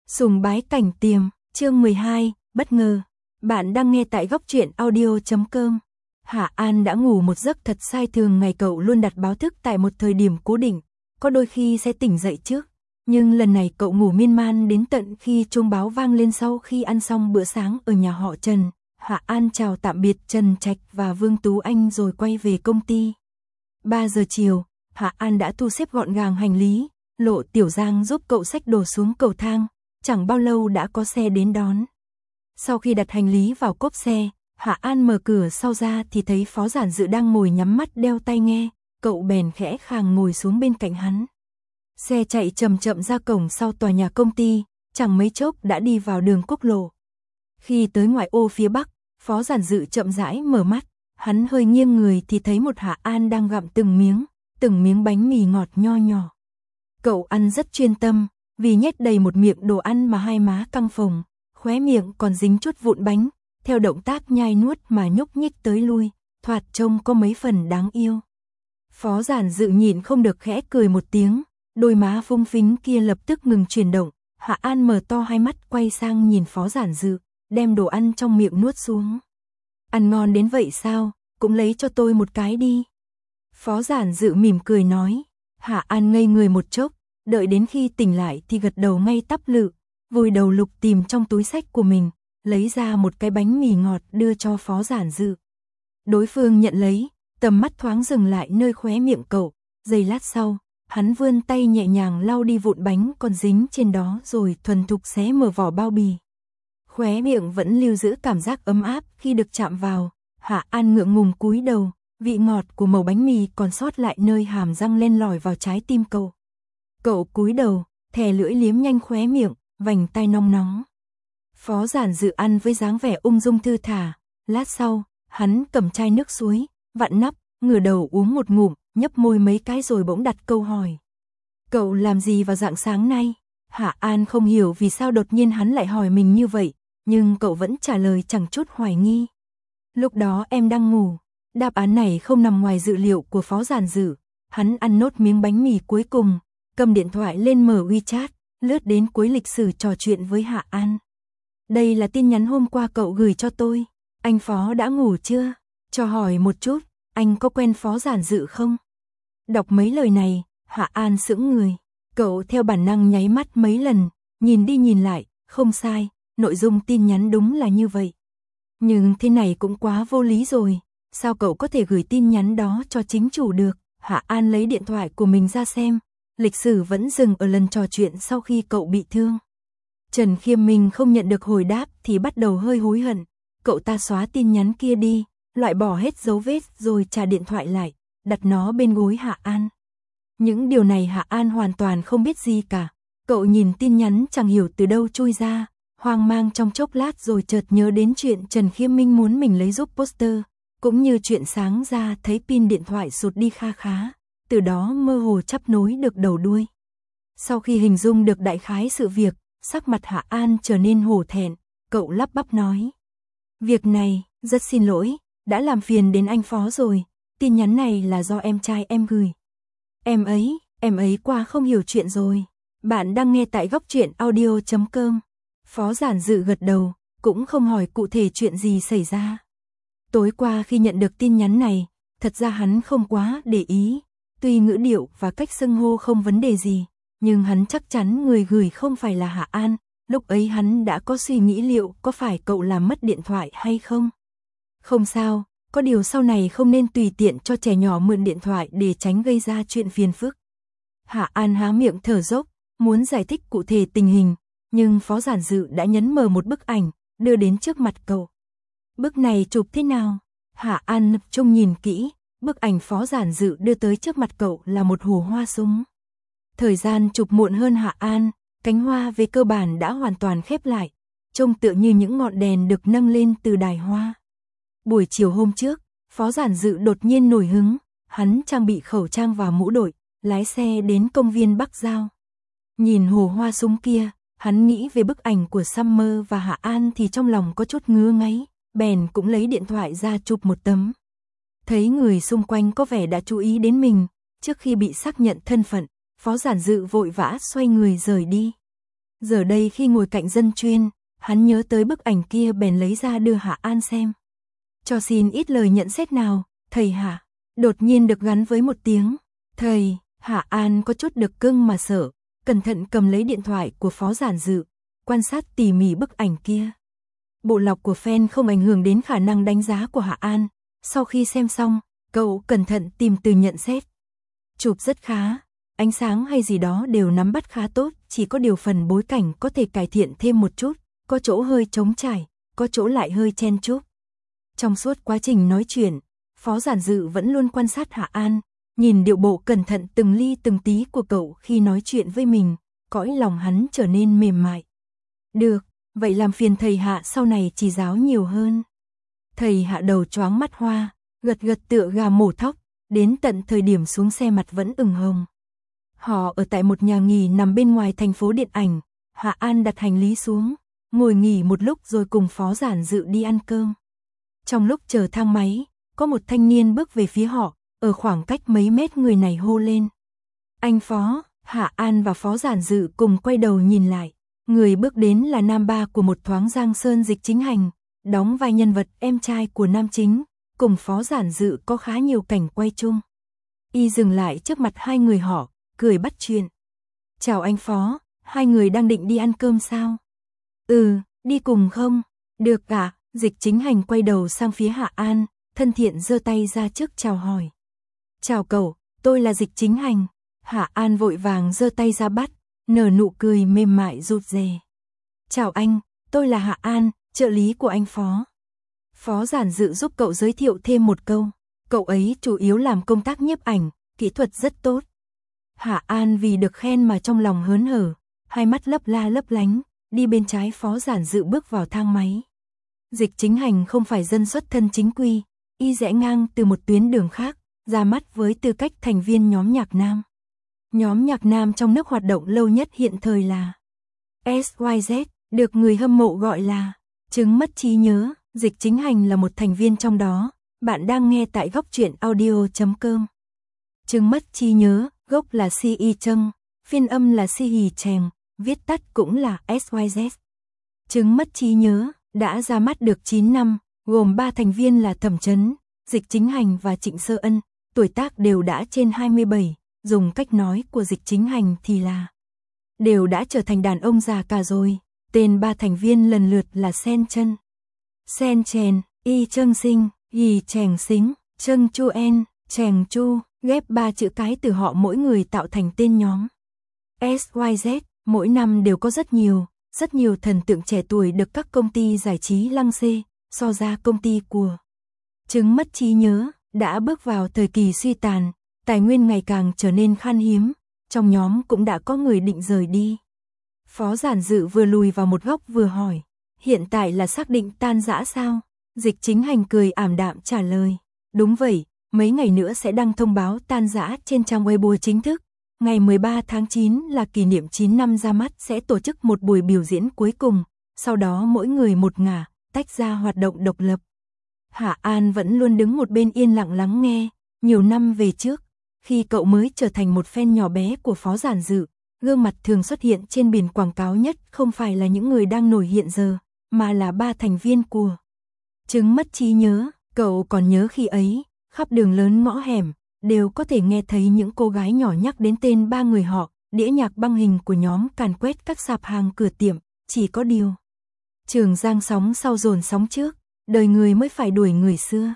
Sùng bái cảnh tiềm, chương 12, bất ngờ. Bạn đang nghe tại góc truyện audio.com. Hạ An đã ngủ một giấc thật sai, thường ngày cậu luôn đặt báo thức tại một thời điểm cố định, có đôi khi sẽ tỉnh dậy trước. Nhưng lần này cậu ngủ miên man đến tận khi chuông báo vang lên sau khi ăn xong bữa sáng ở nhà họ Trần. Hạ An chào tạm biệt Trần Trạch và Vương Tú Anh rồi quay về công ty. 3 giờ chiều, Hạ An đã thu xếp gọn gàng hành lý, Lộ Tiểu Giang giúp cậu xách đồ xuống cầu thang. Chẳng bao lâu đã có xe đến đón. Sau khi đặt hành lý vào cốp xe, Hạ An mở cửa sau ra thì thấy Phó Giản Dự đang ngồi nhắm mắt đeo tai nghe, cậu bèn khẽ khàng ngồi xuống bên cạnh hắn. Xe chạy chậm chậm ra cổng sau tòa nhà công ty, chẳng mấy chốc đã đi vào đường quốc lộ. Khi tới ngoại ô phía bắc, Phó Giản Dự chậm rãi mở mắt, hắn hơi nghiêng người thì thấy một Hạ An đang gặm từng miếng bánh mì ngọt nho nhỏ. Cậu ăn rất chuyên tâm, vì nhét đầy một miệng đồ ăn mà hai má căng phồng, khóe miệng còn dính chút vụn bánh, theo động tác nhai nuốt mà nhúc nhích tới lui, thoạt trông có mấy phần đáng yêu. Phó Giản Dự nhịn không được khẽ cười một tiếng, đôi má phúng phính kia lập tức ngừng chuyển động. Hạ An mở to hai mắt quay sang nhìn Phó Giản Dự, đem đồ ăn trong miệng nuốt xuống. Ăn ngon đến vậy sao, cũng lấy cho tôi một cái đi. Phó Giản Dự mỉm cười nói. Hạ An ngây người một chốc, đợi đến khi tỉnh lại thì gật đầu ngay tắp lự, vùi đầu lục tìm trong túi xách của mình, lấy ra một cái bánh mì ngọt đưa cho Phó Giản Dự. Đối phương nhận lấy, tầm mắt thoáng dừng lại nơi khóe miệng cậu, giây lát sau, hắn vươn tay nhẹ nhàng lau đi vụn bánh còn dính trên đó rồi thuần thục xé mở vỏ bao bì. Khóe miệng vẫn lưu giữ cảm giác ấm áp khi được chạm vào, Hạ An ngượng ngùng cúi đầu, vị ngọt của mẩu bánh mì còn sót lại nơi hàm răng len lỏi vào trái tim cậu. Cậu cúi đầu, thè lưỡi liếm nhanh khóe miệng, vành tai nóng nóng. Phó Giản Dự ăn với dáng vẻ ung dung thư thả, lát sau, hắn cầm chai nước suối, vặn nắp, ngửa đầu uống một ngụm, nhấp môi mấy cái rồi bỗng đặt câu hỏi. Cậu làm gì vào rạng sáng nay? Hạ An không hiểu vì sao đột nhiên hắn lại hỏi mình như vậy, nhưng cậu vẫn trả lời chẳng chút hoài nghi. Lúc đó em đang ngủ. Đáp án này không nằm ngoài dự liệu của Phó Giản Dự. Hắn ăn nốt miếng bánh mì cuối cùng, cầm điện thoại lên mở WeChat, lướt đến cuối lịch sử trò chuyện với Hạ An. Đây là tin nhắn hôm qua cậu gửi cho tôi. Anh Phó đã ngủ chưa? Cho hỏi một chút, anh có quen Phó Giản Dự không? Đọc mấy lời này, Hạ An sững người. Cậu theo bản năng nháy mắt mấy lần, nhìn đi nhìn lại, không sai, nội dung tin nhắn đúng là như vậy. Nhưng thế này cũng quá vô lý rồi. Sao cậu có thể gửi tin nhắn đó cho chính chủ được? Hạ An lấy điện thoại của mình ra xem, lịch sử vẫn dừng ở lần trò chuyện sau khi cậu bị thương. Trần Khiêm Minh không nhận được hồi đáp thì bắt đầu hơi hối hận. Cậu ta xóa tin nhắn kia đi, loại bỏ hết dấu vết rồi trả điện thoại lại, đặt nó bên gối Hạ An. Những điều này Hạ An hoàn toàn không biết gì cả. Cậu nhìn tin nhắn chẳng hiểu từ đâu chui ra, hoang mang trong chốc lát rồi chợt nhớ đến chuyện Trần Khiêm Minh muốn mình lấy giúp poster. Cũng như chuyện sáng ra thấy pin điện thoại sụt đi kha khá, từ đó mơ hồ chắp nối được đầu đuôi. Sau khi hình dung được đại khái sự việc, sắc mặt Hạ An trở nên hổ thẹn, cậu lắp bắp nói. Việc này, rất xin lỗi, đã làm phiền đến anh Phó rồi, tin nhắn này là do em trai em gửi. Em ấy quá không hiểu chuyện rồi. Bạn đang nghe tại góc truyện audio.com. Phó Giản Dự gật đầu, cũng không hỏi cụ thể chuyện gì xảy ra. Tối qua khi nhận được tin nhắn này, thật ra hắn không quá để ý, tuy ngữ điệu và cách xưng hô không vấn đề gì, nhưng hắn chắc chắn người gửi không phải là Hạ An, lúc ấy hắn đã có suy nghĩ liệu có phải cậu làm mất điện thoại hay không. Không sao, có điều sau này không nên tùy tiện cho trẻ nhỏ mượn điện thoại để tránh gây ra chuyện phiền phức. Hạ An há miệng thở dốc, muốn giải thích cụ thể tình hình, nhưng Phó Giản Dự đã nhấn mở một bức ảnh, đưa đến trước mặt cậu. Bức này chụp thế nào? Hạ An tập trung nhìn kỹ, bức ảnh Phó Giản Dự đưa tới trước mặt cậu là một hồ hoa súng. Thời gian chụp muộn hơn Hạ An, cánh hoa về cơ bản đã hoàn toàn khép lại, trông tựa như những ngọn đèn được nâng lên từ đài hoa. Buổi chiều hôm trước, Phó Giản Dự đột nhiên nổi hứng, hắn trang bị khẩu trang và mũ đội, lái xe đến công viên Bắc Giao. Nhìn hồ hoa súng kia, hắn nghĩ về bức ảnh của Summer và Hạ An thì trong lòng có chút ngứa ngáy. Bèn cũng lấy điện thoại ra chụp một tấm. Thấy người xung quanh có vẻ đã chú ý đến mình, trước khi bị xác nhận thân phận, Phó Giản Dự vội vã xoay người rời đi. Giờ đây khi ngồi cạnh Dân Chuyên, hắn nhớ tới bức ảnh kia bèn lấy ra đưa Hạ An xem. Cho xin ít lời nhận xét nào, thầy Hạ. Đột nhiên được gắn với một tiếng thầy. Hạ An có chút được cưng mà sợ, cẩn thận cầm lấy điện thoại của Phó Giản Dự, quan sát tỉ mỉ bức ảnh kia. Bộ lọc của fan không ảnh hưởng đến khả năng đánh giá của Hạ An. Sau khi xem xong, cậu cẩn thận tìm từ nhận xét. Chụp rất khá, ánh sáng hay gì đó đều nắm bắt khá tốt, chỉ có điều phần bối cảnh có thể cải thiện thêm một chút, có chỗ hơi trống trải, có chỗ lại hơi chen chúc. Trong suốt quá trình nói chuyện, Phó Giản Dự vẫn luôn quan sát Hạ An, nhìn điệu bộ cẩn thận từng ly từng tí của cậu khi nói chuyện với mình, cõi lòng hắn trở nên mềm mại. Được, vậy làm phiền thầy Hạ sau này chỉ giáo nhiều hơn. Thầy Hạ đầu choáng mắt hoa, gật gật tựa gà mổ thóc, đến tận thời điểm xuống xe mặt vẫn ửng hồng. Họ ở tại một nhà nghỉ nằm bên ngoài thành phố điện ảnh, Hạ An đặt hành lý xuống, ngồi nghỉ một lúc rồi cùng Phó Giản Dự đi ăn cơm. Trong lúc chờ thang máy, có một thanh niên bước về phía họ, ở khoảng cách mấy mét người này hô lên. Anh Phó, Hạ An và Phó Giản Dự cùng quay đầu nhìn lại. Người bước đến là nam ba của một thoáng Giang Sơn Dịch Chính Hành, đóng vai nhân vật em trai của nam chính, cùng Phó Giản Dự có khá nhiều cảnh quay chung. Y dừng lại trước mặt hai người họ, cười bắt chuyện. Chào anh Phó, hai người đang định đi ăn cơm sao? Đi cùng không? Được ạ. Dịch Chính Hành quay đầu sang phía Hạ An, thân thiện giơ tay ra trước chào hỏi. Chào cậu, tôi là Dịch Chính Hành. Hạ An vội vàng giơ tay ra bắt, nở nụ cười mềm mại rụt rè. Chào anh, tôi là Hạ An, trợ lý của anh Phó. Phó Giản Dự giúp cậu giới thiệu thêm một câu. Cậu ấy chủ yếu làm công tác nhiếp ảnh, kỹ thuật rất tốt. Hạ An vì được khen mà trong lòng hớn hở, hai mắt lấp la lấp lánh, đi bên trái Phó Giản Dự bước vào thang máy. Dịch Chính Hành không phải dân xuất thân chính quy, y rẽ ngang từ một tuyến đường khác, ra mắt với tư cách thành viên nhóm nhạc nam. Nhóm nhạc nam trong nước hoạt động lâu nhất hiện thời là SYZ, được người hâm mộ gọi là chứng mất trí nhớ. Dịch Chính Hành là một thành viên trong đó. Bạn đang nghe tại góc truyện audio.com. Chứng mất trí nhớ, gốc là Si Y Trâng, phiên âm là Si Hì Chèng, viết tắt cũng là SYZ. Chứng mất trí nhớ đã ra mắt được 9 năm, gồm 3 thành viên là Thẩm Chấn, Dịch Chính Hành và Trịnh Sơ Ân, tuổi tác đều đã trên 27, dùng cách nói của Dịch Chính Hành thì là đều đã trở thành đàn ông già cả rồi. Tên 3 thành viên lần lượt là Sen Chân, Sen Chèn, Y Trâng Sinh, Hì Chèng Xính, Trâng Chu En, Chèng Chu, ghép 3 chữ cái từ họ mỗi người tạo thành tên nhóm SYZ. Mỗi năm đều có rất nhiều thần tượng trẻ tuổi được các công ty giải trí lăng xê, so ra công ty của chứng mất trí nhớ đã bước vào thời kỳ suy tàn, tài nguyên ngày càng trở nên khan hiếm, trong nhóm cũng đã có người định rời đi. Phó Giản Dự vừa lùi vào một góc vừa hỏi, hiện tại là xác định tan rã sao? Dịch Chính Hành cười ảm đạm trả lời, đúng vậy, mấy ngày nữa sẽ đăng thông báo tan rã trên trang Weibo chính thức. Ngày 13 tháng 9 là kỷ niệm 9 năm ra mắt, sẽ tổ chức một buổi biểu diễn cuối cùng, sau đó mỗi người một ngả, tách ra hoạt động độc lập. Hạ An vẫn luôn đứng một bên yên lặng lắng nghe. Nhiều năm về trước, khi cậu mới trở thành một fan nhỏ bé của Phó Giản Dự, gương mặt thường xuất hiện trên biển quảng cáo nhất không phải là những người đang nổi hiện giờ, mà là 3 thành viên của chứng mất trí nhớ. Cậu còn nhớ khi ấy, khắp đường lớn ngõ hẻm đều có thể nghe thấy những cô gái nhỏ nhắc đến tên 3 người họ, đĩa nhạc băng hình của nhóm càn quét các sạp hàng cửa tiệm, chỉ có điều Trường Giang sóng sau dồn sóng trước, đời người mới phải đuổi người xưa.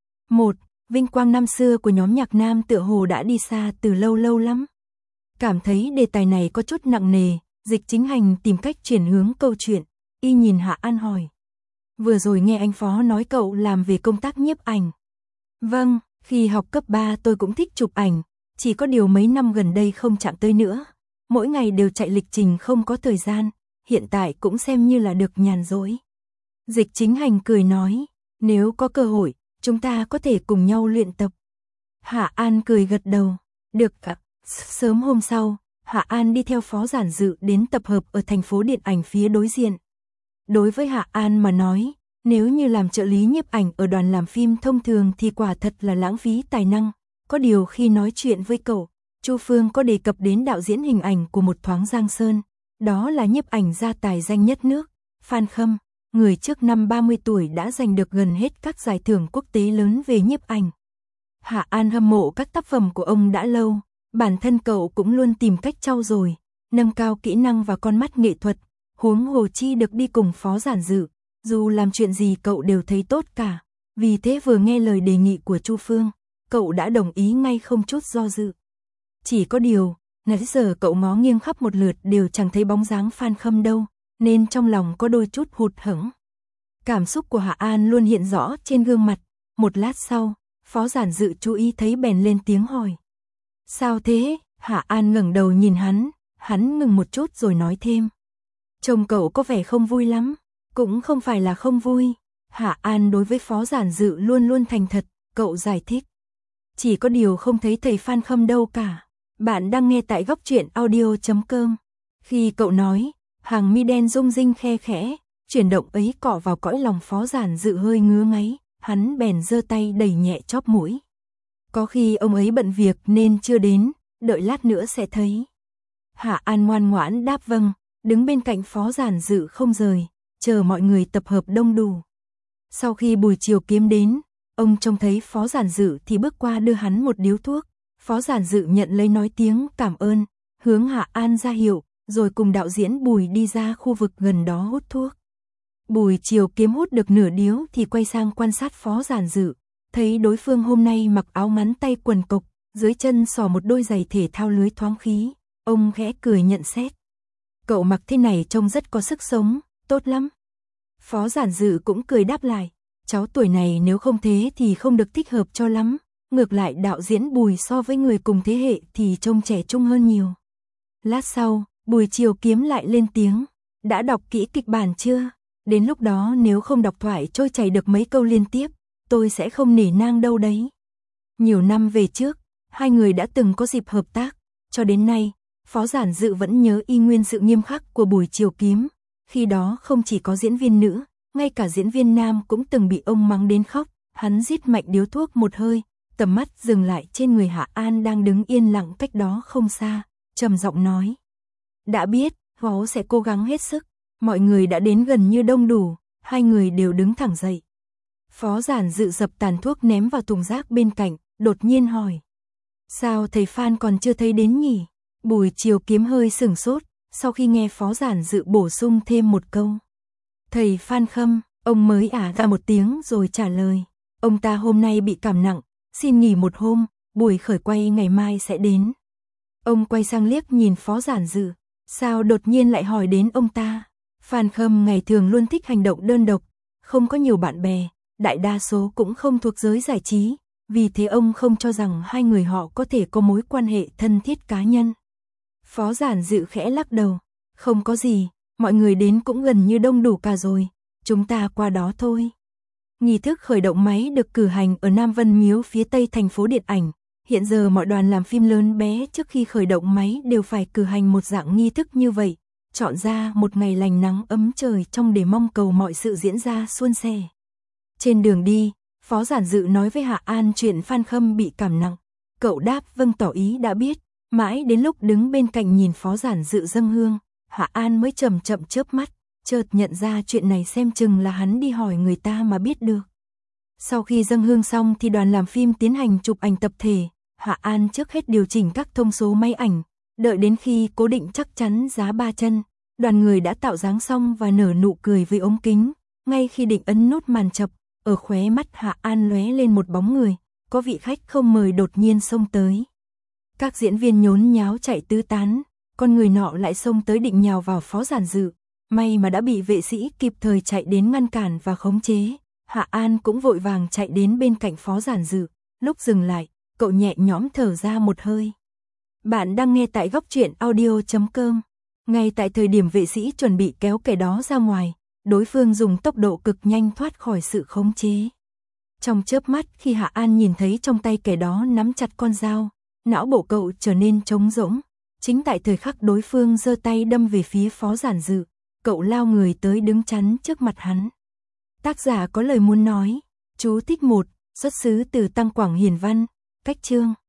Vinh quang năm xưa của nhóm nhạc nam tựa hồ đã đi xa từ lâu lâu lắm. Cảm thấy đề tài này có chút nặng nề, Dịch Chính Hành tìm cách chuyển hướng câu chuyện, y nhìn Hạ An hỏi. Vừa rồi nghe anh Phó nói cậu làm về công tác nhiếp ảnh. Vâng, khi học cấp 3 tôi cũng thích chụp ảnh, chỉ có điều mấy năm gần đây không chạm tới nữa. Mỗi ngày đều chạy lịch trình không có thời gian, hiện tại cũng xem như là được nhàn rỗi. Dịch Chính Hành cười nói, nếu có cơ hội, chúng ta có thể cùng nhau luyện tập. Hạ An cười gật đầu, được ạ. Sớm hôm sau, Hạ An đi theo Phó Giản Dự đến tập hợp ở thành phố điện ảnh phía đối diện. Đối với Hạ An mà nói, nếu như làm trợ lý nhiếp ảnh ở đoàn làm phim thông thường thì quả thật là lãng phí tài năng. Có điều khi nói chuyện với cậu, Chu Phương có đề cập đến đạo diễn hình ảnh của một thoáng Giang Sơn, đó là nhiếp ảnh gia tài danh nhất nước, Phan Khâm, người trước năm 30 tuổi đã giành được gần hết các giải thưởng quốc tế lớn về nhiếp ảnh. Hạ An hâm mộ các tác phẩm của ông đã lâu, bản thân cậu cũng luôn tìm cách trau dồi, nâng cao kỹ năng và con mắt nghệ thuật, huống hồ chi được đi cùng Phó Giản Dự, dù làm chuyện gì cậu đều thấy tốt cả. Vì thế vừa nghe lời đề nghị của Chu Phương, cậu đã đồng ý ngay không chút do dự. Chỉ có điều, nãy giờ cậu ngó nghiêng khắp một lượt đều chẳng thấy bóng dáng Phan Khâm đâu, nên trong lòng có đôi chút hụt hẫng. Cảm xúc của Hạ An luôn hiện rõ trên gương mặt, một lát sau, Phó Giản Dự chú ý thấy bèn lên tiếng hỏi. Sao thế? Hạ An ngẩng đầu nhìn hắn ngừng một chút rồi nói thêm. Trông cậu có vẻ không vui lắm, cũng không phải là không vui. Hạ An đối với Phó Giản Dự luôn luôn thành thật, cậu giải thích. Chỉ có điều không thấy thầy Phan Khâm đâu cả. Bạn đang nghe tại góc truyện audio.com. Khi cậu nói, hàng mi đen rung rinh khe khẽ, chuyển động ấy cọ vào cõi lòng Phó Giản Dự hơi ngứa ngáy, hắn bèn giơ tay đẩy nhẹ chóp mũi. Có khi ông ấy bận việc nên chưa đến, đợi lát nữa sẽ thấy. Hạ An ngoan ngoãn đáp vâng, đứng bên cạnh Phó Giản Dự không rời, chờ mọi người tập hợp đông đủ. Sau khi buổi chiều kiếm đến, ông trông thấy Phó Giản Dự thì bước qua đưa hắn một điếu thuốc. Phó Giản Dự nhận lấy nói tiếng cảm ơn, hướng Hạ An ra hiệu, rồi cùng đạo diễn Bùi đi ra khu vực gần đó hút thuốc. Bùi chiều kiếm hút được nửa điếu thì quay sang quan sát Phó Giản Dự, thấy đối phương hôm nay mặc áo ngắn tay quần cộc, dưới chân xỏ một đôi giày thể thao lưới thoáng khí, ông khẽ cười nhận xét. Cậu mặc thế này trông rất có sức sống, tốt lắm. Phó Giản Dự cũng cười đáp lại, cháu tuổi này nếu không thế thì không được thích hợp cho lắm, ngược lại đạo diễn Bùi so với người cùng thế hệ thì trông trẻ trung hơn nhiều. Lát sau, Bùi chiều kiếm lại lên tiếng, đã đọc kỹ kịch bản chưa? Đến lúc đó nếu không đọc thoại trôi chảy được mấy câu liên tiếp, tôi sẽ không nể nang đâu đấy. Nhiều năm về trước, hai người đã từng có dịp hợp tác, cho đến nay, Phó Giản Dự vẫn nhớ y nguyên sự nghiêm khắc của Bùi chiều kiếm. Khi đó không chỉ có diễn viên nữ, ngay cả diễn viên nam cũng từng bị ông mắng đến khóc. Hắn rít mạnh điếu thuốc một hơi, tầm mắt dừng lại trên người Hạ An đang đứng yên lặng cách đó không xa, trầm giọng nói. Đã biết, Phó sẽ cố gắng hết sức. Mọi người đã đến gần như đông đủ, hai người đều đứng thẳng dậy. Phó Giản Dự dập tàn thuốc ném vào thùng rác bên cạnh, đột nhiên hỏi. Sao thầy Phan còn chưa thấy đến nhỉ? Bùi chiều kiếm hơi sửng sốt, sau khi nghe Phó Giản Dự bổ sung thêm một câu. Thầy Phan Khâm, ông mới ra một tiếng rồi trả lời. Ông ta hôm nay bị cảm nặng, xin nghỉ một hôm, buổi khởi quay ngày mai sẽ đến. Ông quay sang liếc nhìn Phó Giản Dự, sao đột nhiên lại hỏi đến ông ta? Phan Khâm ngày thường luôn thích hành động đơn độc, không có nhiều bạn bè, đại đa số cũng không thuộc giới giải trí, vì thế ông không cho rằng hai người họ có thể có mối quan hệ thân thiết cá nhân. Phó Giản Dự khẽ lắc đầu, không có gì, mọi người đến cũng gần như đông đủ cả rồi, chúng ta qua đó thôi. Nghi thức khởi động máy được cử hành ở Nam Vân Miếu phía tây thành phố điện ảnh. Hiện giờ mọi đoàn làm phim lớn bé trước khi khởi động máy đều phải cử hành một dạng nghi thức như vậy, chọn ra một ngày lành nắng ấm trời trong để mong cầu mọi sự diễn ra suôn sẻ. Trên đường đi, Phó Giản Dự nói với Hạ An chuyện Phan Khâm bị cảm nặng. Cậu đáp vâng tỏ ý đã biết, mãi đến lúc đứng bên cạnh nhìn Phó Giản Dự dâng hương, Hạ An mới chậm chậm chớp mắt, chợt nhận ra chuyện này xem chừng là hắn đi hỏi người ta mà biết được. Sau khi dâng hương xong thì đoàn làm phim tiến hành chụp ảnh tập thể, Hạ An trước hết điều chỉnh các thông số máy ảnh, đợi đến khi cố định chắc chắn giá ba chân, đoàn người đã tạo dáng xong và nở nụ cười với ống kính, ngay khi định ấn nút màn chập, ở khóe mắt Hạ An lóe lên một bóng người, có vị khách không mời đột nhiên xông tới. Các diễn viên nhốn nháo chạy tứ tán, con người nọ lại xông tới định nhào vào Phó Giản Dự, may mà đã bị vệ sĩ kịp thời chạy đến ngăn cản và khống chế. Hạ An cũng vội vàng chạy đến bên cạnh Phó Giản Dự, lúc dừng lại, cậu nhẹ nhõm thở ra một hơi. Bạn đang nghe tại góc truyện audio.com. Ngay tại thời điểm vệ sĩ chuẩn bị kéo kẻ đó ra ngoài, đối phương dùng tốc độ cực nhanh thoát khỏi sự khống chế. Trong chớp mắt khi Hạ An nhìn thấy trong tay kẻ đó nắm chặt con dao, não bộ cậu trở nên trống rỗng. Chính tại thời khắc đối phương giơ tay đâm về phía Phó Giản Dự, cậu lao người tới đứng chắn trước mặt hắn. Tác giả có lời muốn nói. Chú thích 1, xuất xứ từ Tăng Quảng Hiển Văn, cách chương.